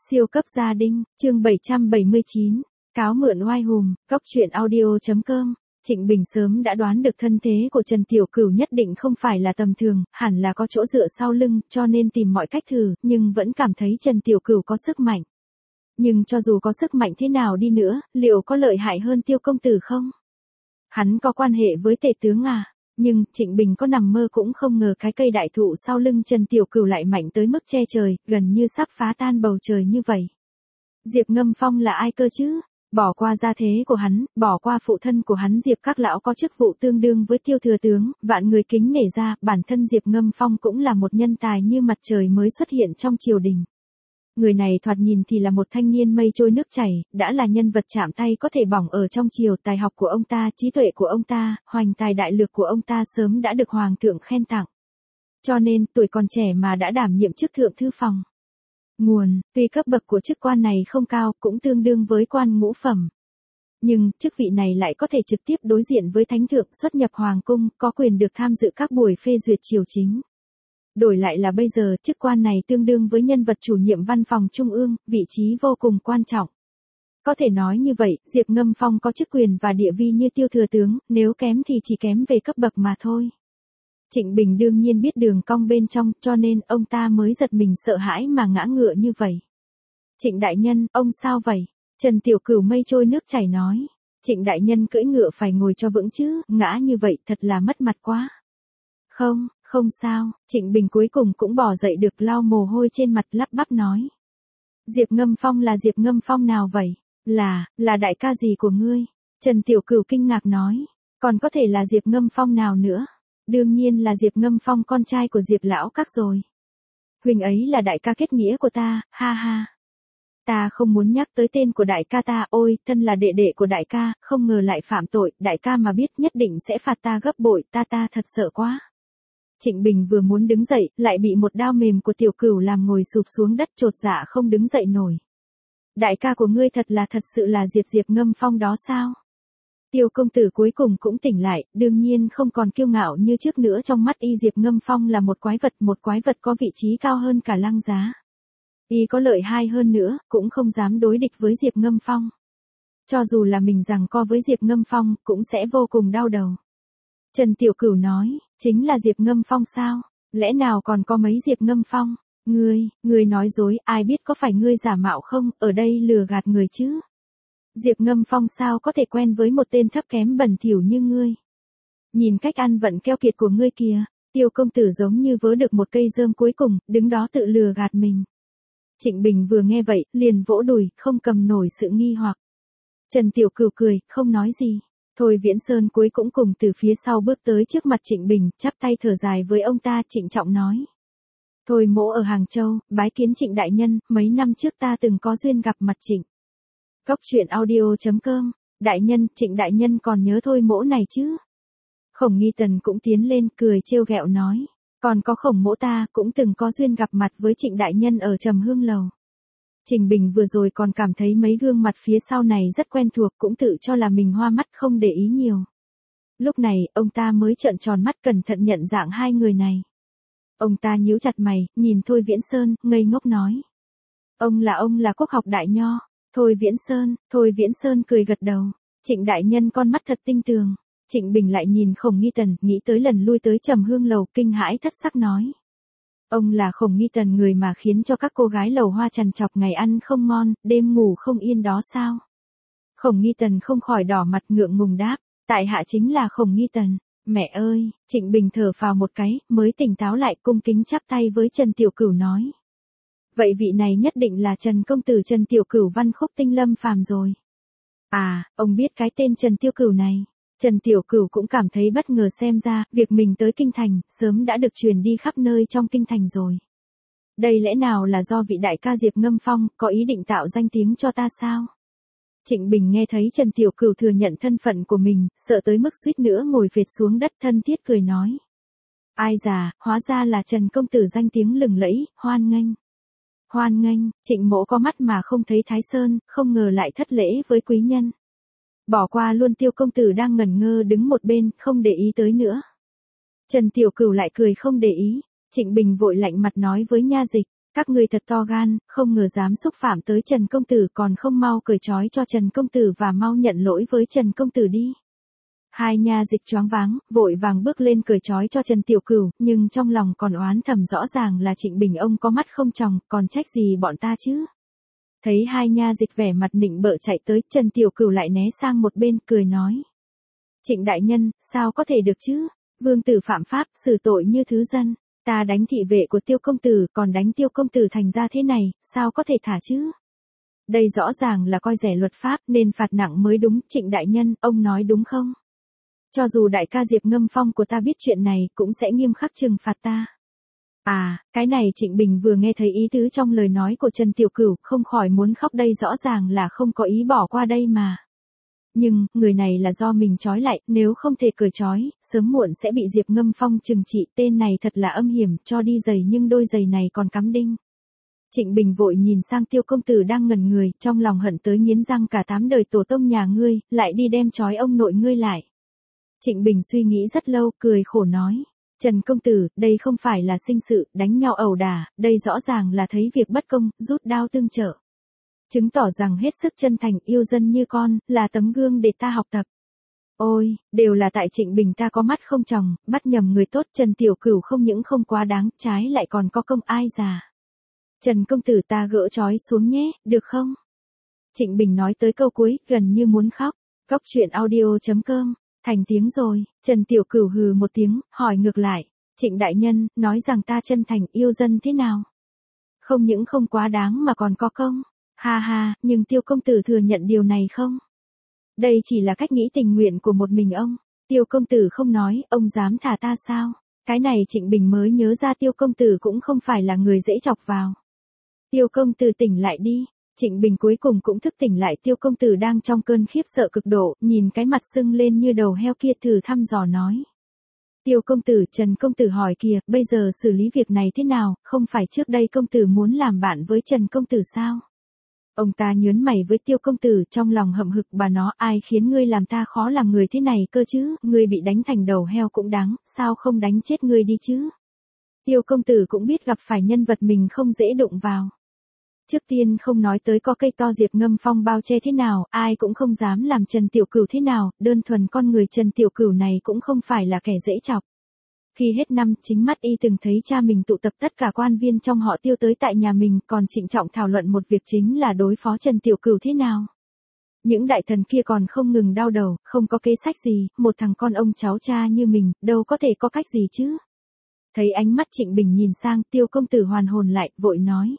Siêu cấp gia đình, chương 779, cáo mượn oai hùm, góc truyện audio.com. Trịnh Bình sớm đã đoán được thân thế của Trần Tiểu Cửu nhất định không phải là tầm thường, hẳn là có chỗ dựa sau lưng, cho nên tìm mọi cách thử, nhưng vẫn cảm thấy Trần Tiểu Cửu có sức mạnh. Nhưng cho dù có sức mạnh thế nào đi nữa, liệu có lợi hại hơn Tiêu công tử không? Hắn có quan hệ với tể tướng à? Nhưng, Trịnh Bình có nằm mơ cũng không ngờ cái cây đại thụ sau lưng Trần Tiểu Cửu lại mạnh tới mức che trời, gần như sắp phá tan bầu trời như vậy. Diệp Ngâm Phong là ai cơ chứ? Bỏ qua gia thế của hắn, bỏ qua phụ thân của hắn Diệp các lão có chức vụ tương đương với Tiêu thừa tướng, vạn người kính nể ra, bản thân Diệp Ngâm Phong cũng là một nhân tài như mặt trời mới xuất hiện trong triều đình. Người này thoạt nhìn thì là một thanh niên mây trôi nước chảy, đã là nhân vật chạm tay có thể bỏng ở trong triều, tài học của ông ta, trí tuệ của ông ta, hoành tài đại lược của ông ta sớm đã được hoàng thượng khen tặng. Cho nên, tuổi còn trẻ mà đã đảm nhiệm chức thượng thư phòng. Nguồn, tuy cấp bậc của chức quan này không cao, cũng tương đương với quan ngũ phẩm. Nhưng, chức vị này lại có thể trực tiếp đối diện với thánh thượng xuất nhập hoàng cung, có quyền được tham dự các buổi phê duyệt triều chính. Đổi lại là bây giờ, chức quan này tương đương với nhân vật chủ nhiệm văn phòng trung ương, vị trí vô cùng quan trọng. Có thể nói như vậy, Diệp Ngâm Phong có chức quyền và địa vị như Tiêu thừa tướng, nếu kém thì chỉ kém về cấp bậc mà thôi. Trịnh Bình đương nhiên biết đường cong bên trong, cho nên ông ta mới giật mình sợ hãi mà ngã ngựa như vậy. Trịnh đại nhân, ông sao vậy? Trần Tiểu Cửu mây trôi nước chảy nói. Trịnh đại nhân cưỡi ngựa phải ngồi cho vững chứ, ngã như vậy thật là mất mặt quá. Không sao, Trịnh Bình cuối cùng cũng bỏ dậy được, lau mồ hôi trên mặt, lắp bắp nói. Diệp Ngâm Phong là Diệp Ngâm Phong nào vậy? Là đại ca gì của ngươi? Trần Tiểu Cửu kinh ngạc nói. Còn có thể là Diệp Ngâm Phong nào nữa? Đương nhiên là Diệp Ngâm Phong con trai của Diệp lão các rồi. Huynh ấy là đại ca kết nghĩa của ta, ha ha. Ta không muốn nhắc tới tên của đại ca ta, ôi, thân là đệ đệ của đại ca, không ngờ lại phạm tội, đại ca mà biết nhất định sẽ phạt ta gấp bội, ta thật sợ quá. Trịnh Bình vừa muốn đứng dậy, lại bị một đao mềm của Tiểu Cửu làm ngồi sụp xuống đất, chột dạ không đứng dậy nổi. Đại ca của ngươi thật sự là Diệp Ngâm Phong đó sao? Tiêu công tử cuối cùng cũng tỉnh lại, đương nhiên không còn kiêu ngạo như trước nữa, trong mắt y Diệp Ngâm Phong là một quái vật có vị trí cao hơn cả Lăng Giá. Y có lợi hại hơn nữa, cũng không dám đối địch với Diệp Ngâm Phong. Cho dù là mình giằng co với Diệp Ngâm Phong, cũng sẽ vô cùng đau đầu. Trần Tiểu Cửu nói, chính là Diệp Ngâm Phong sao? Lẽ nào còn có mấy Diệp Ngâm Phong? Ngươi nói dối, ai biết có phải ngươi giả mạo không, ở đây lừa gạt người chứ? Diệp Ngâm Phong sao có thể quen với một tên thấp kém bẩn thỉu như ngươi? Nhìn cách ăn vận keo kiệt của ngươi kìa, Tiêu công tử giống như vớ được một cây rơm cuối cùng, đứng đó tự lừa gạt mình. Trịnh Bình vừa nghe vậy, liền vỗ đùi, không cầm nổi sự nghi hoặc. Trần Tiểu Cửu cười, không nói gì. Thôi Viễn Sơn cuối cũng cùng từ phía sau bước tới trước mặt Trịnh Bình, chắp tay thở dài với ông ta, trịnh trọng nói. Thôi mỗ ở Hàng Châu, bái kiến Trịnh đại nhân, mấy năm trước ta từng có duyên gặp mặt Trịnh. Góc truyện audio.com, đại nhân, Trịnh đại nhân còn nhớ Thôi mỗ này chứ? Khổng Nghi Tần cũng tiến lên, cười trêu ghẹo nói. Còn có Khổng mỗ ta, cũng từng có duyên gặp mặt với Trịnh đại nhân ở Trầm Hương Lầu. Trịnh Bình vừa rồi còn cảm thấy mấy gương mặt phía sau này rất quen thuộc, cũng tự cho là mình hoa mắt không để ý nhiều. Lúc này, ông ta mới trợn tròn mắt cẩn thận nhận dạng hai người này. Ông ta nhíu chặt mày, nhìn Thôi Viễn Sơn, ngây ngốc nói. Ông là Quốc học đại nho. Thôi Viễn Sơn cười gật đầu. Trịnh đại nhân con mắt thật tinh tường. Trịnh Bình lại nhìn Khổng Nghi Tần, nghĩ tới lần lui tới Trầm Hương Lầu, kinh hãi thất sắc nói. Ông là Khổng Nghi Tần, người mà khiến cho các cô gái lầu hoa trằn trọc, ngày ăn không ngon, đêm ngủ không yên đó sao? Khổng Nghi Tần không khỏi đỏ mặt, ngượng ngùng đáp, tại hạ chính là Khổng Nghi Tần. Mẹ ơi, Trịnh Bình thở phào một cái, mới tỉnh táo lại, cung kính chắp tay với Trần Tiểu Cửu nói. Vậy vị này nhất định là Trần công tử Trần Tiểu Cửu Văn Khúc Tinh Lâm phàm rồi. À, ông biết cái tên Trần Tiểu Cửu này. Trần Tiểu Cửu cũng cảm thấy bất ngờ, xem ra, việc mình tới Kinh Thành, sớm đã được truyền đi khắp nơi trong Kinh Thành rồi. Đây lẽ nào là do vị đại ca Diệp Ngâm Phong, có ý định tạo danh tiếng cho ta sao? Trịnh Bình nghe thấy Trần Tiểu Cửu thừa nhận thân phận của mình, sợ tới mức suýt nữa ngồi phệt xuống đất, thân thiết cười nói. Ai già, hóa ra là Trần công tử danh tiếng lừng lẫy, hoan nghênh, Trịnh mỗ có mắt mà không thấy Thái Sơn, không ngờ lại thất lễ với quý nhân. Bỏ qua luôn, Tiêu công tử đang ngẩn ngơ đứng một bên, không để ý tới nữa. Trần Tiểu Cửu lại cười không để ý. Trịnh Bình vội lạnh mặt nói với nha dịch. Các ngươi thật to gan, không ngờ dám xúc phạm tới Trần công tử, còn không mau cởi trói cho Trần công tử và mau nhận lỗi với Trần công tử đi. Hai nha dịch choáng váng, vội vàng bước lên cởi trói cho Trần Tiểu Cửu, nhưng trong lòng còn oán thầm rõ ràng là Trịnh Bình ông có mắt không tròng, còn trách gì bọn ta chứ. Thấy hai nha dịch vẻ mặt nịnh bợ chạy tới, Trần Tiểu Cửu lại né sang một bên, cười nói. Trịnh đại nhân, sao có thể được chứ? Vương tử phạm pháp, xử tội như thứ dân. Ta đánh thị vệ của Tiêu công tử, còn đánh Tiêu công tử thành ra thế này, sao có thể thả chứ? Đây rõ ràng là coi rẻ luật pháp, nên phạt nặng mới đúng. Trịnh đại nhân, ông nói đúng không? Cho dù đại ca Diệp Ngâm Phong của ta biết chuyện này, cũng sẽ nghiêm khắc trừng phạt ta. À, cái này Trịnh Bình vừa nghe thấy ý tứ trong lời nói của Trần Tiểu Cửu, không khỏi muốn khóc, đây rõ ràng là không có ý bỏ qua đây mà. Nhưng, người này là do mình trói lại, nếu không thể cởi trói, sớm muộn sẽ bị Diệp Ngâm Phong trừng trị, tên này thật là âm hiểm, cho đi giày nhưng đôi giày này còn cắm đinh. Trịnh Bình vội nhìn sang Tiêu công tử đang ngẩn người, trong lòng hận tới nghiến răng, cả 8 đời tổ tông nhà ngươi, lại đi đem trói ông nội ngươi lại. Trịnh Bình suy nghĩ rất lâu, cười khổ nói. Trần công tử, đây không phải là sinh sự, đánh nhau ẩu đả, đây rõ ràng là thấy việc bất công, rút đao tương trợ. Chứng tỏ rằng hết sức chân thành, yêu dân như con, là tấm gương để ta học tập. Ôi, đều là tại Trịnh Bình ta có mắt không tròng, bắt nhầm người tốt. Trần Tiểu Cửu không những không quá đáng, trái lại còn có công, ai già. Trần công tử, ta gỡ trói xuống nhé, được không? Trịnh Bình nói tới câu cuối, gần như muốn khóc. Góc truyện audio.com, thành tiếng rồi. Trần Tiểu Cửu hừ một tiếng, hỏi ngược lại. Trịnh đại nhân, nói rằng ta chân thành, yêu dân thế nào? Không những không quá đáng mà còn có công. Ha ha, nhưng Tiêu công tử thừa nhận điều này không? Đây chỉ là cách nghĩ tình nguyện của một mình ông. Tiêu công tử không nói, ông dám thả ta sao? Cái này Trịnh Bình mới nhớ ra Tiêu công tử cũng không phải là người dễ chọc vào. Tiêu công tử tỉnh lại đi. Trịnh Bình cuối cùng cũng thức tỉnh lại. Tiêu công tử đang trong cơn khiếp sợ cực độ, nhìn cái mặt sưng lên như đầu heo kia, thử thăm dò nói. Tiêu công tử, Trần công tử hỏi kìa, bây giờ xử lý việc này thế nào, không phải trước đây công tử muốn làm bạn với Trần công tử sao? Ông ta nhớn mày với Tiêu công tử, trong lòng hậm hực, bà nó, ai khiến ngươi làm ta khó làm người thế này cơ chứ, ngươi bị đánh thành đầu heo cũng đáng, sao không đánh chết ngươi đi chứ? Tiêu công tử cũng biết gặp phải nhân vật mình không dễ đụng vào. Trước tiên không nói tới có cây to Diệp Ngâm Phong bao che thế nào, ai cũng không dám làm Trần Tiểu Cửu thế nào, đơn thuần con người Trần Tiểu Cửu này cũng không phải là kẻ dễ chọc. Khi hết năm, chính mắt y từng thấy cha mình tụ tập tất cả quan viên trong họ Tiêu tới tại nhà mình, còn trịnh trọng thảo luận một việc, chính là đối phó Trần Tiểu Cửu thế nào. Những đại thần kia còn không ngừng đau đầu, không có kế sách gì, một thằng con ông cháu cha như mình, đâu có thể có cách gì chứ. Thấy ánh mắt Trịnh Bình nhìn sang, Tiêu công tử hoàn hồn lại, vội nói.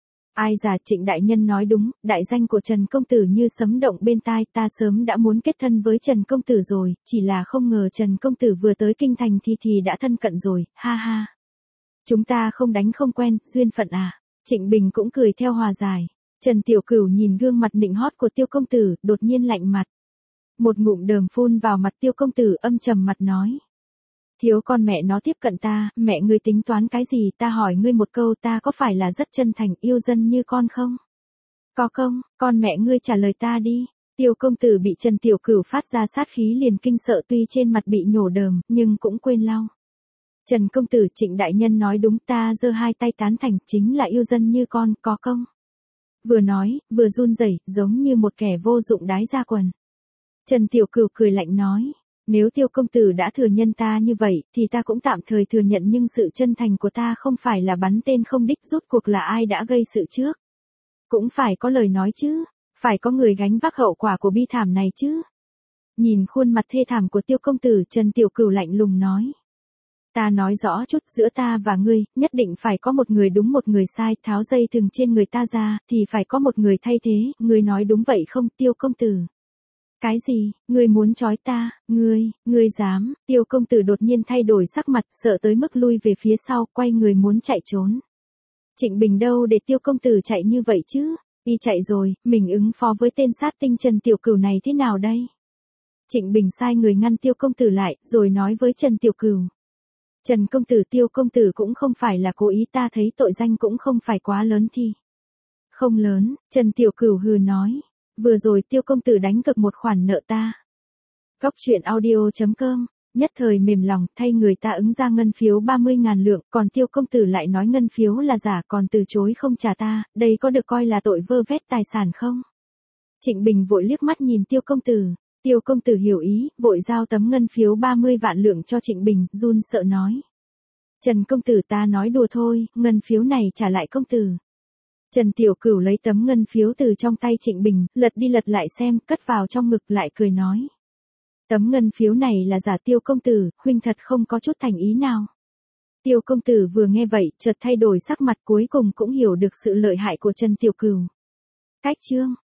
Ai già, Trịnh đại nhân nói đúng, đại danh của Trần công tử như sấm động bên tai, ta sớm đã muốn kết thân với Trần công tử rồi, chỉ là không ngờ Trần công tử vừa tới kinh thành thì đã thân cận rồi, ha ha. Chúng ta không đánh không quen, duyên phận à. Trịnh Bình cũng cười theo hòa giải. Trần Tiểu Cửu nhìn gương mặt nịnh hót của Tiêu công tử, đột nhiên lạnh mặt. Một ngụm đờm phun vào mặt Tiêu công tử, âm trầm mặt nói. Thiếu con mẹ nó tiếp cận ta, mẹ ngươi tính toán cái gì, ta hỏi ngươi một câu, ta có phải là rất chân thành, yêu dân như con không? Có không, con mẹ ngươi trả lời ta đi. Tiêu công tử bị Trần Tiểu Cửu phát ra sát khí liền kinh sợ, tuy trên mặt bị nhổ đờm, nhưng cũng quên lau. Trần công tử, Trịnh đại nhân nói đúng, ta giơ hai tay tán thành, chính là yêu dân như con, có không? Vừa nói, vừa run rẩy, giống như một kẻ vô dụng đái ra quần. Trần Tiểu Cửu cười lạnh nói. Nếu Tiêu công tử đã thừa nhận ta như vậy, thì ta cũng tạm thời thừa nhận, nhưng sự chân thành của ta không phải là bắn tên không đích, rốt cuộc là ai đã gây sự trước. Cũng phải có lời nói chứ, phải có người gánh vác hậu quả của bi thảm này chứ. Nhìn khuôn mặt thê thảm của Tiêu công tử, Trần Tiểu Cửu lạnh lùng nói. Ta nói rõ chút, giữa ta và ngươi, nhất định phải có một người đúng một người sai, tháo dây thừng trên người ta ra, thì phải có một người thay thế, ngươi nói đúng vậy không, Tiêu công tử? Cái gì, ngươi muốn trói ta, ngươi dám? Tiêu công tử đột nhiên thay đổi sắc mặt, sợ tới mức lui về phía sau, quay người muốn chạy trốn. Trịnh Bình đâu để Tiêu công tử chạy như vậy chứ? Y chạy rồi, mình ứng phó với tên sát tinh Trần Tiểu Cửu này thế nào đây? Trịnh Bình sai người ngăn Tiêu công tử lại, rồi nói với Trần Tiểu Cửu. Trần công tử, Tiêu công tử cũng không phải là cố ý, ta thấy tội danh cũng không phải quá lớn thì. Không lớn, Trần Tiểu Cửu hừ nói. Vừa rồi Tiêu công tử đánh cược một khoản nợ ta. Góc truyện audio.com Nhất thời mềm lòng, thay người ta ứng ra ngân phiếu 30.000 lượng, còn Tiêu công tử lại nói ngân phiếu là giả còn từ chối không trả ta, đây có được coi là tội vơ vét tài sản không? Trịnh Bình vội liếc mắt nhìn Tiêu công tử. Tiêu công tử hiểu ý, vội giao tấm ngân phiếu 30 vạn lượng cho Trịnh Bình, run sợ nói. Trần công tử, ta nói đùa thôi, ngân phiếu này trả lại công tử. Trần Tiểu Cửu lấy tấm ngân phiếu từ trong tay Trịnh Bình, lật đi lật lại xem, cất vào trong ngực lại cười nói. Tấm ngân phiếu này là giả Tiêu công tử, huynh thật không có chút thành ý nào. Tiêu công tử vừa nghe vậy, chợt thay đổi sắc mặt, cuối cùng cũng hiểu được sự lợi hại của Trần Tiểu Cửu. Cách chương